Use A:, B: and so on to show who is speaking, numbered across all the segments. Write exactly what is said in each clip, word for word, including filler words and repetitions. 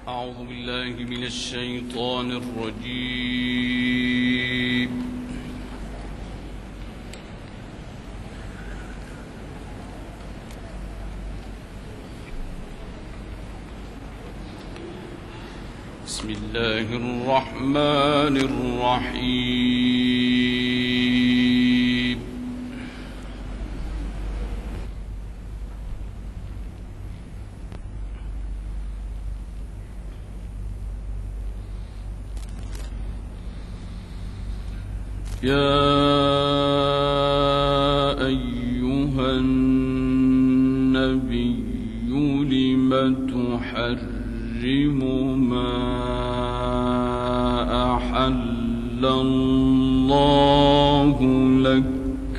A: أعوذ بالله من الشيطان الرجيم. بسم الله الرحمن الرحيم. يا أيها النبي لم تحرم ما أحل الله لك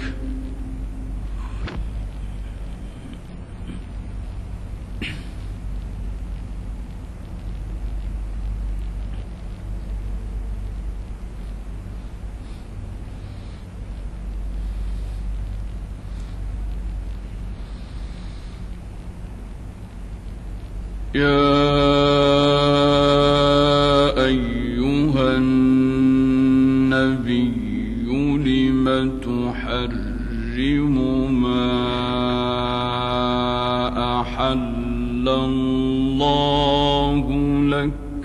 A: يا أيها النبي لم تحرم ما أحل الله لك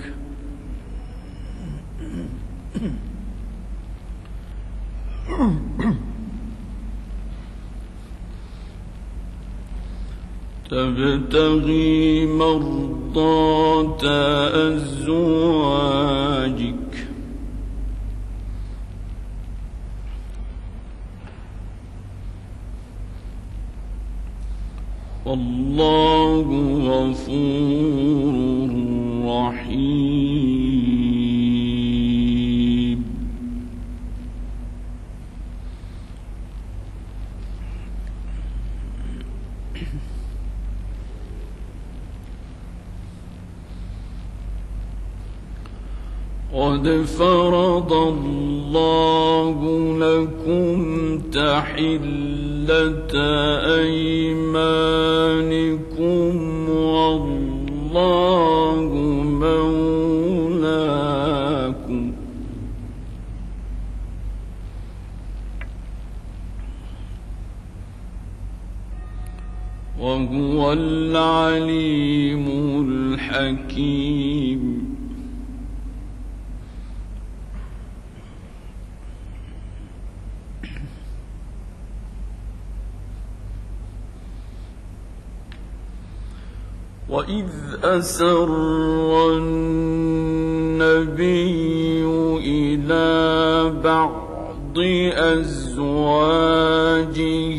A: تبتغي مرضات أزواجك والله غفور رحيم. قد فرض الله لكم تحلة أيمانكم والله مولاكم وهو العليم الحكيم. وإذ أسر النبي إلى بعض أزواجه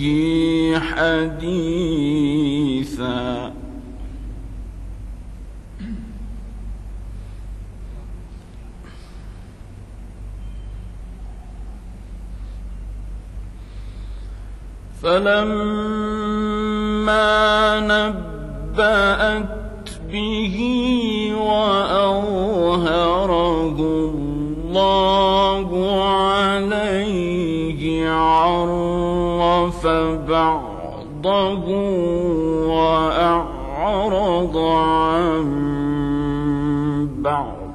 A: حديثا فلما نبأت به وأظهره الله عليه عرف بعضه وأعرض عن بعض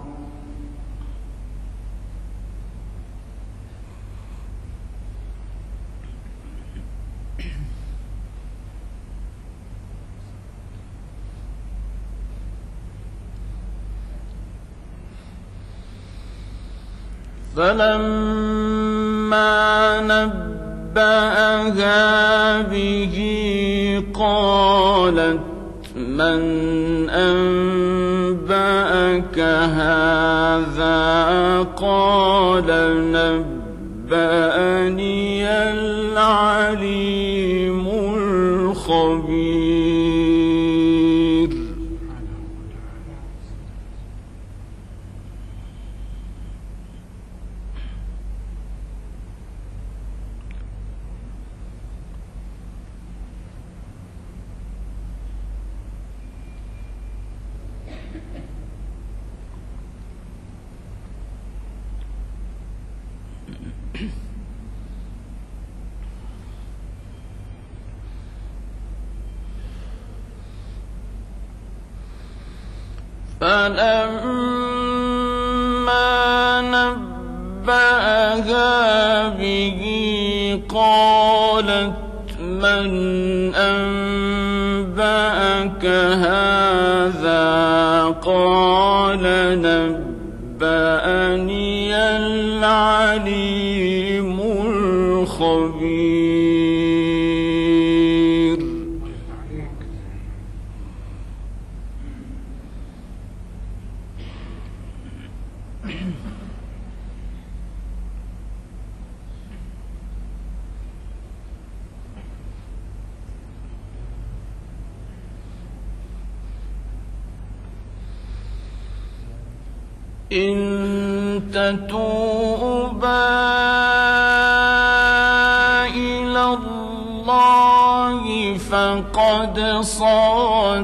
A: فلما نبأها به قالت من أنبأك هذا قال نبأني العليم الخبير. فلما نبأها به قالت من أنبأك هذا قال نبأني العليم الخبير. إن تتوبا إلى الله فقد صغت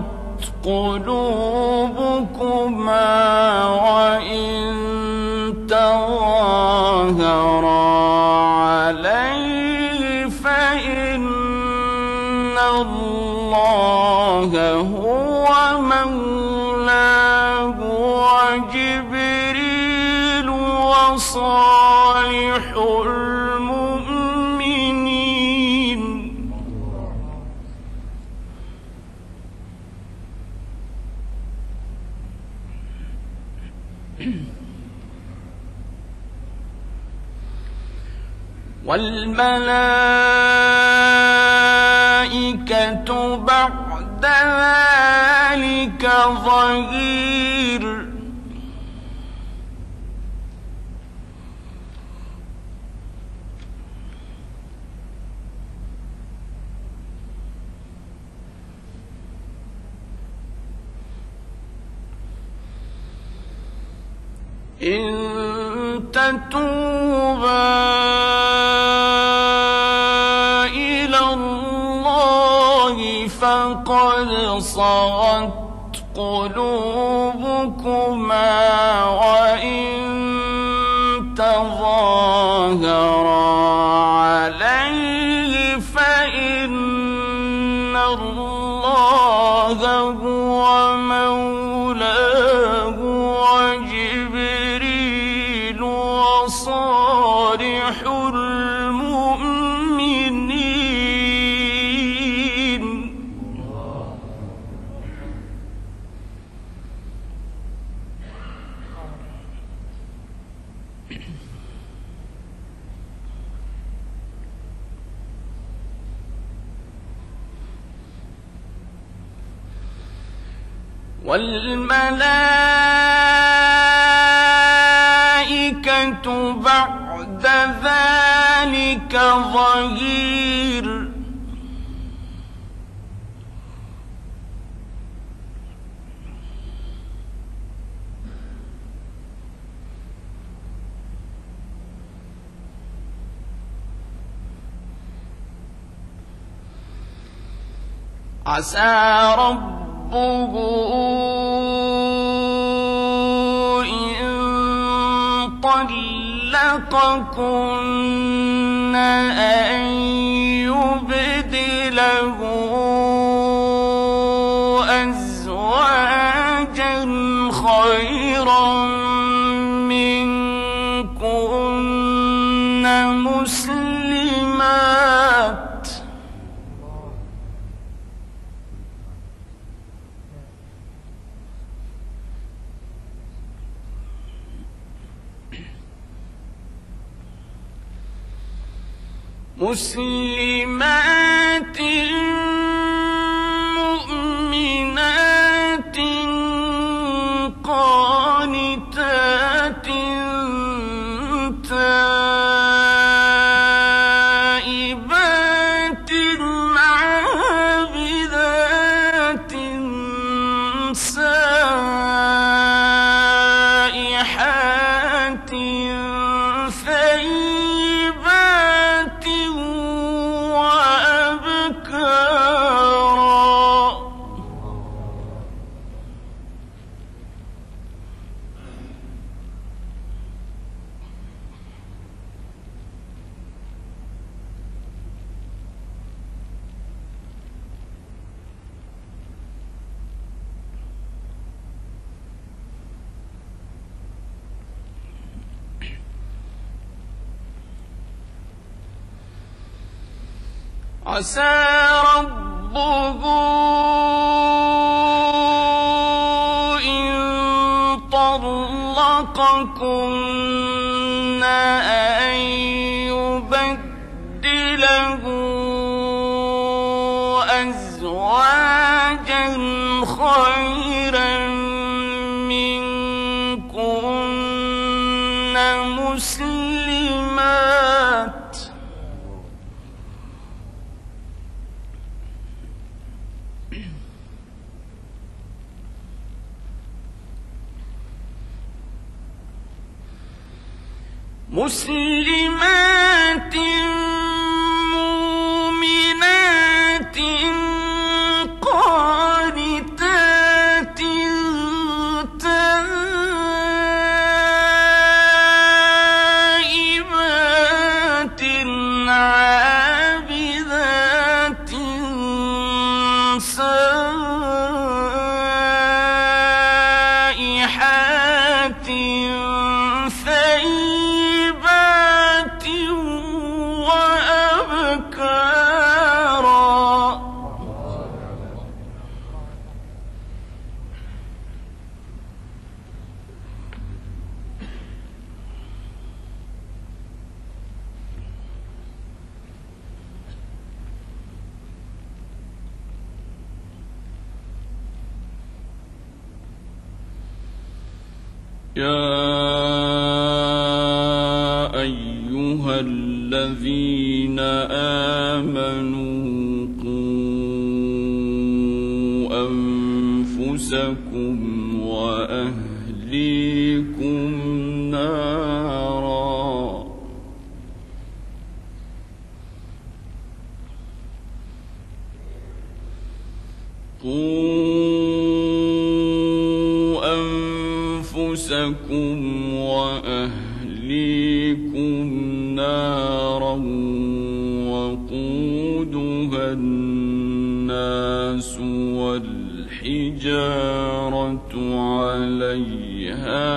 A: قلوبكما وإن تظاهرا عليه فإن الله هو مولاه وجبريل وصالح المؤمنين. والملائكة بعد ذلك ظهير. إن تتوبا إلى الله فقد صغت قلوبكما وإن تظاهرا عليه فإن الله هو مولاه وجبريل وصالح المؤمنين. والملائكة بعد ذلك ظهير. عسى ربه إن طلقكن أن يبدله أزواجا خيرا منكن مسلمات مسلمات مؤمنات قانتات تائبات عابدات سائحات ثيبات وأبكار. عسى ربه إن طلقكن أن يبدله أزواجا خيرا منكن مسلمات مسلمات مؤمنات قانتات تائبات عابدات سائحات يا أيها الذين آمنوا قوا أنفسكم وأهليكم نارا أنفسكم وأهليكم نارا وقودها الناس والحجارة عليها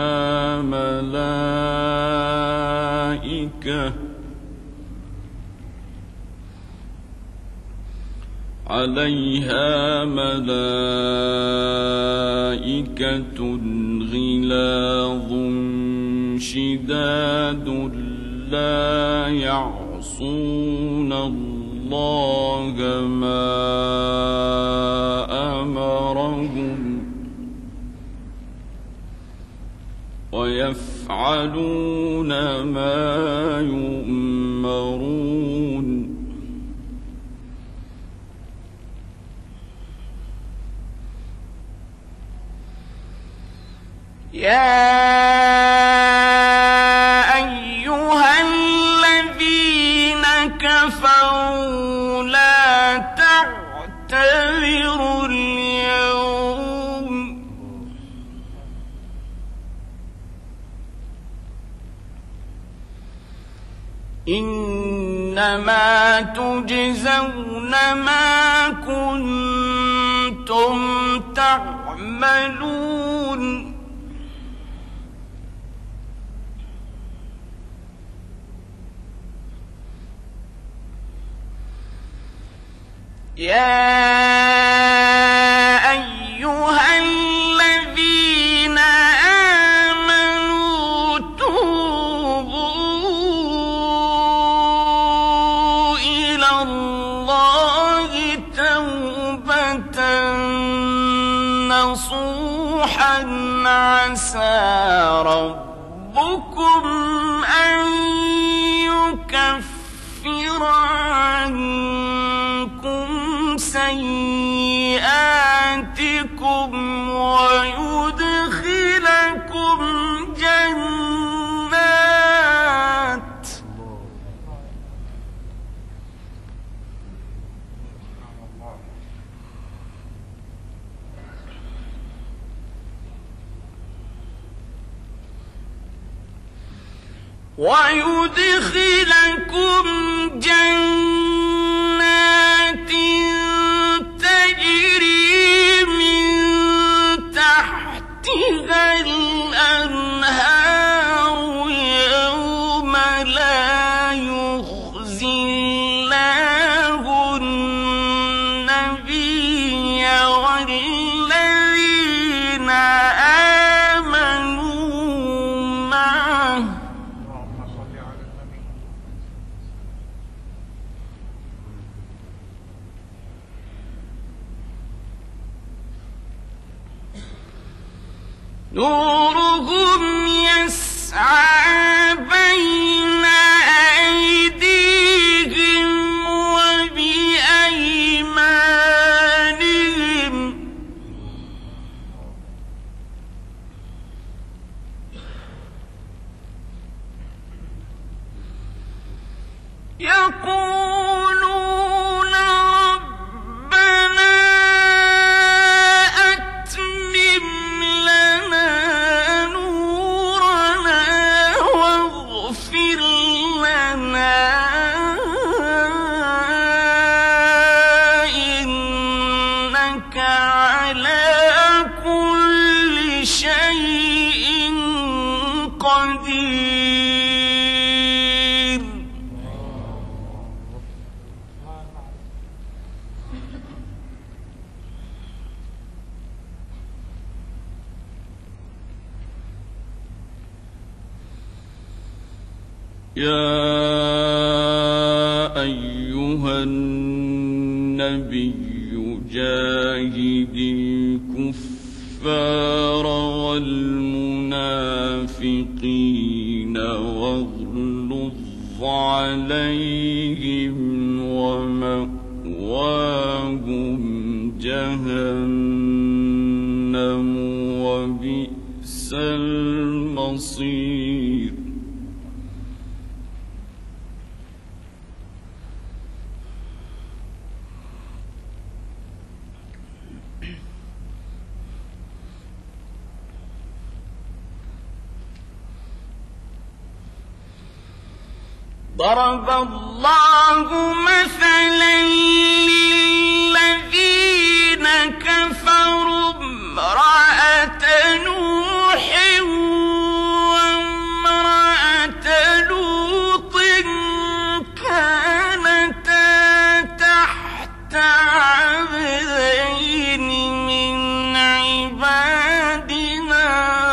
A: ملائكة عليها ملائكة غلاظ شداد لا يعصون الله ما أمرهم ويفعلون ما يؤمرون يا أيها الذين كفروا لا تعتذروا اليوم إنما تجزون ما كنتم تعملون يا أيها الذين آمنوا توبوا إلى الله توبة نصوحا عسى ربكم أن يكفر عنكم سيئاتكم ويدخلكم جنات ويدخلكم جنات تجري من تحتها الأنهار يوم لا يخزي الله نورهم يسعى بين أيديهم وبأيمانهم يقولون ربنا أتمم لنا نورنا واغفر لنا إنك على كل شيء قدير. يا أيها النبي جاهد الكفار والمنافقين واغلظ عليهم ومأواهم جهنم وبئس المصير. ضرب الله مثلا للذين كفروا امرأة نوح وامرأة لوط كانتا تحت عبدين من عبادنا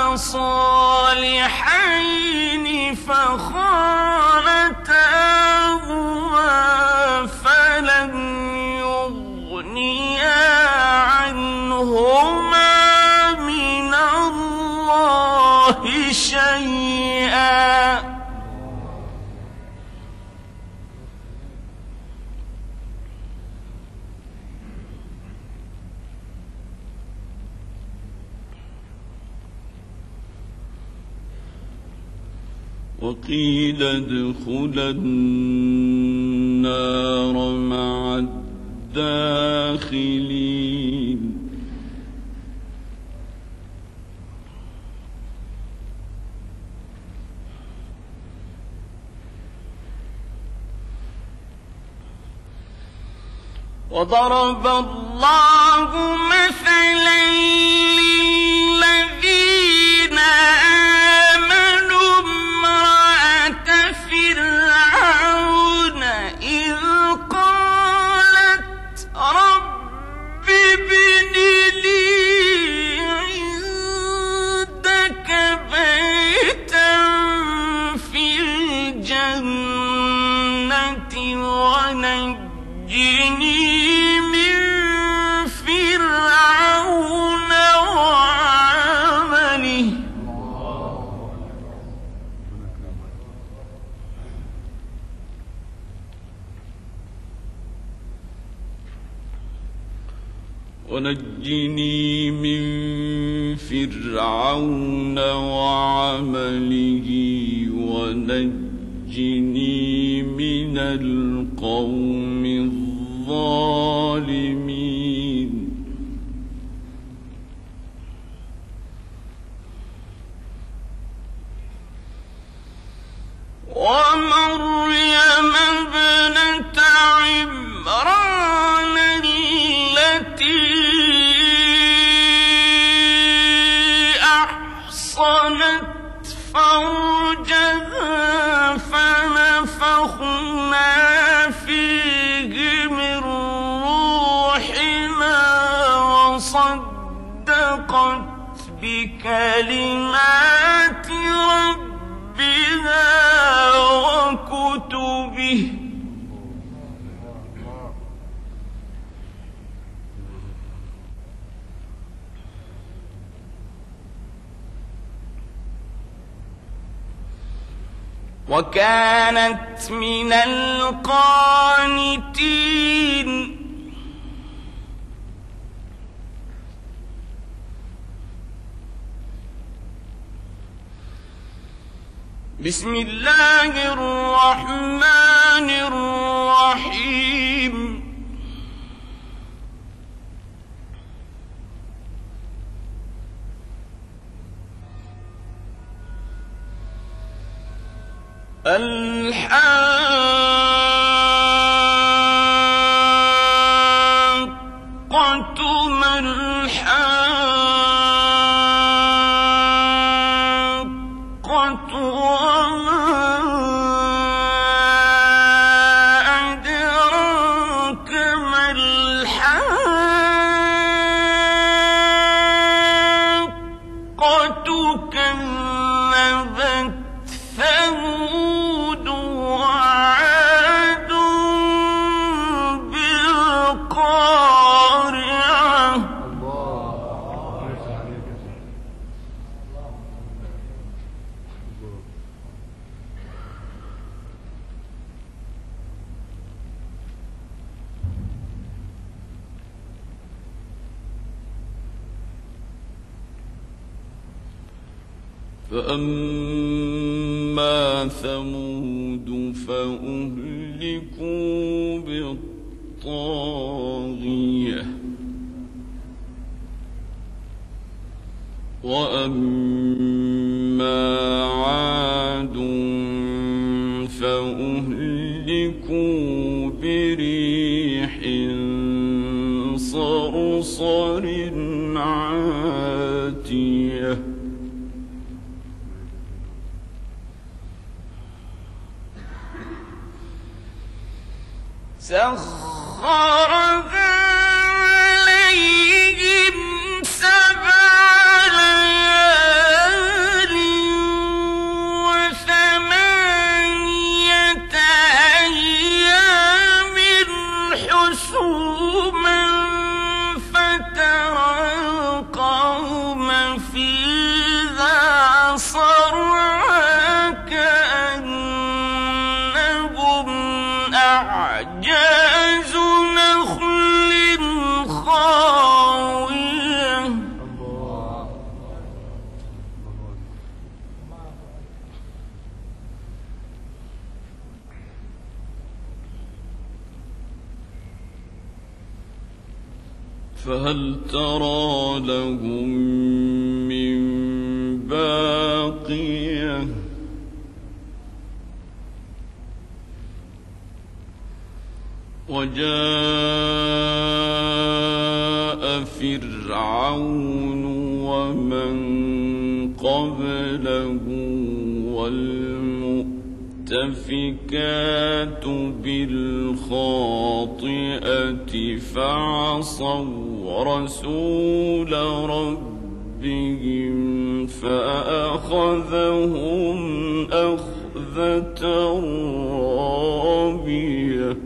A: صالحين فخانتاهما فلم يغنيا عنهما من الله شيئا وقيل ادخلا النار مع الداخلين. وضرب الله مثلا للذين آمنوا امرأة فرعون إذ قالت رب ابن لي عندك بيتا في الجنة ونجني من فرعون وعمله ونجني من فرعون وعمله ونجني من القوم الظالمين. ومريم ابنة عمران التي أحصنت فرجها فنفخنا فيه من روحنا وصدقت بكلمات ربها وكتبه وكانت من القانتين. بسم الله الرحمن الرحيم. الحاقة ما الحاقة وما أدراك ما الحاقة كذبت ثمود وعاد بالقارعة. فأما ثمود فأهلكوا بالطاغية وأما عاد فأهلكوا بريح صرصر عاتية. سخرها عليهم سبع ليال وثمانية أيام حسوما فترى القوم فيها صرعى كأنهم أعجاز نخل خاوية. فهل ترى لهم من باقية. وجاء فرعون ومن قبله والمؤتفكات بالخاطئة فعصوا رسول ربهم فأخذهم أخذة رابية.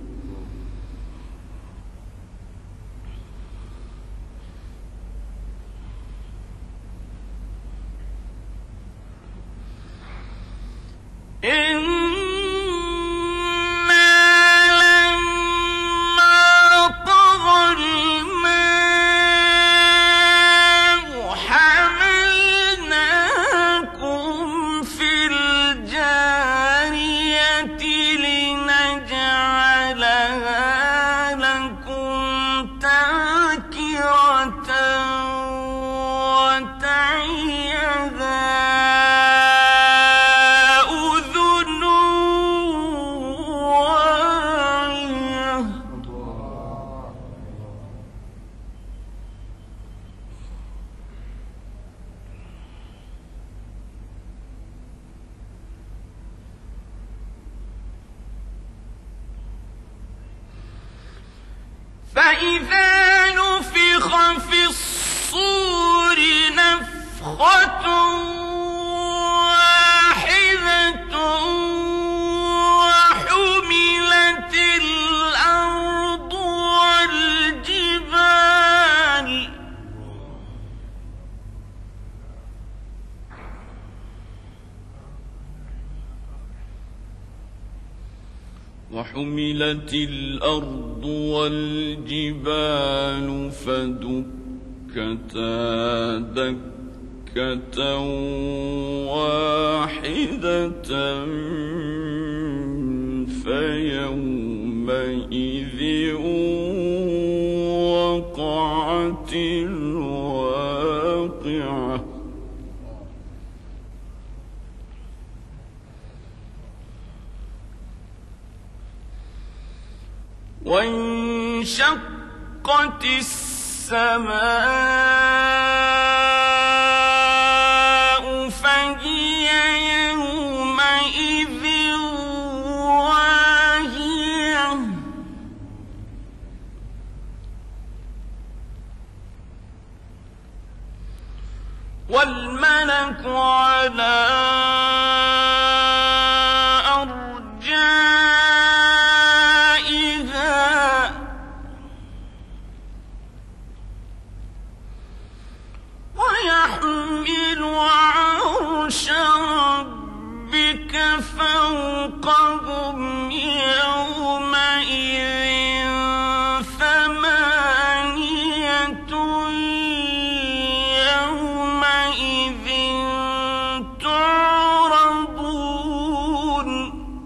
A: فإذا نفخ في الصور نفخة واحدة وحملت الأرض والجبال وحملت الأرض والجبال فدكتا دكة واحدة فيومئذ وقعت الواقعة وانشقت السماء فهي يومئذ واهية والملك على فوقهم يومئذ ثمانية يومئذ تعرضون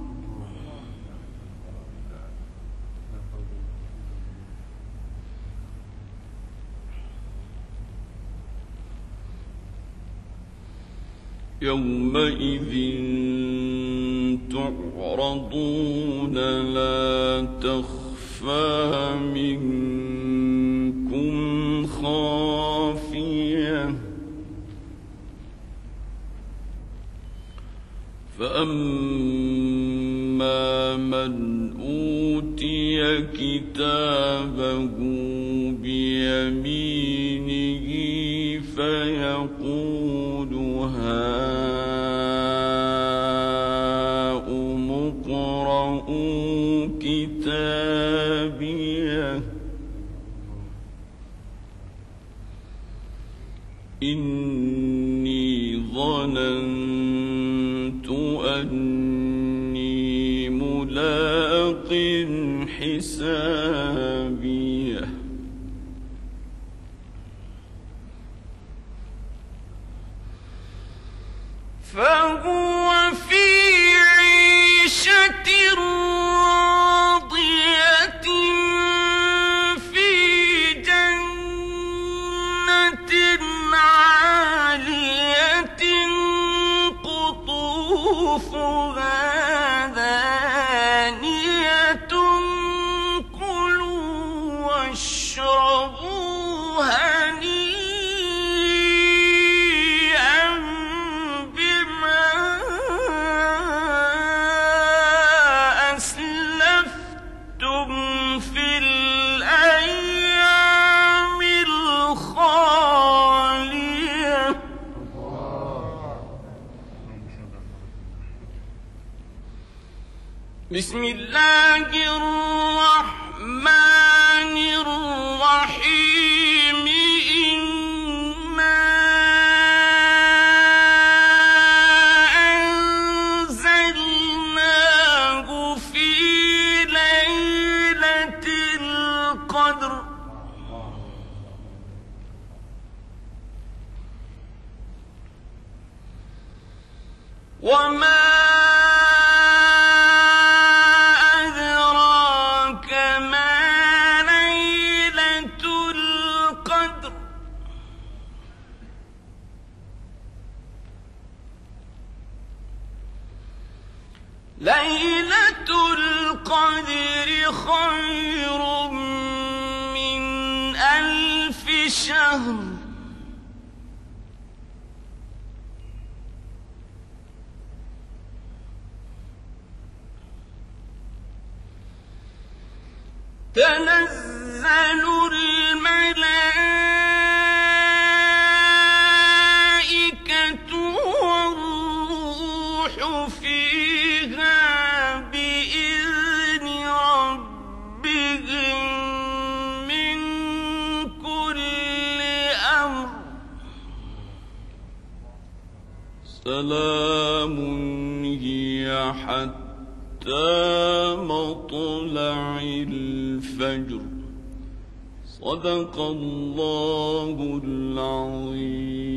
A: يومئذ تعرضون لا تخفى منكم خافية فأما من أوتي كتابه بيمينه فيقول هاؤم اقرءوا كتابيه إني ظننت أني ملاق حسابيه فهو في عيشة راضية في جنة عالية قطوفها دانية كلوا واشربوا هنيئا بما أسلفتم في الأيام الخالية بسم الله الرحمن الرحيم إنا أنزلناه في ليلة القدر وما أدراك ما ليلة القدر ليلة القدر خير من ألف شهر تنزل الملائكة والروح فيها بإذن ربهم من كل أمر سلام هي حتى مطلع الفجر. صدق الله العظيم.